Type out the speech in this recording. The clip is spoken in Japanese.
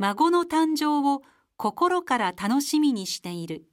孫の誕生を心から楽しみにしている。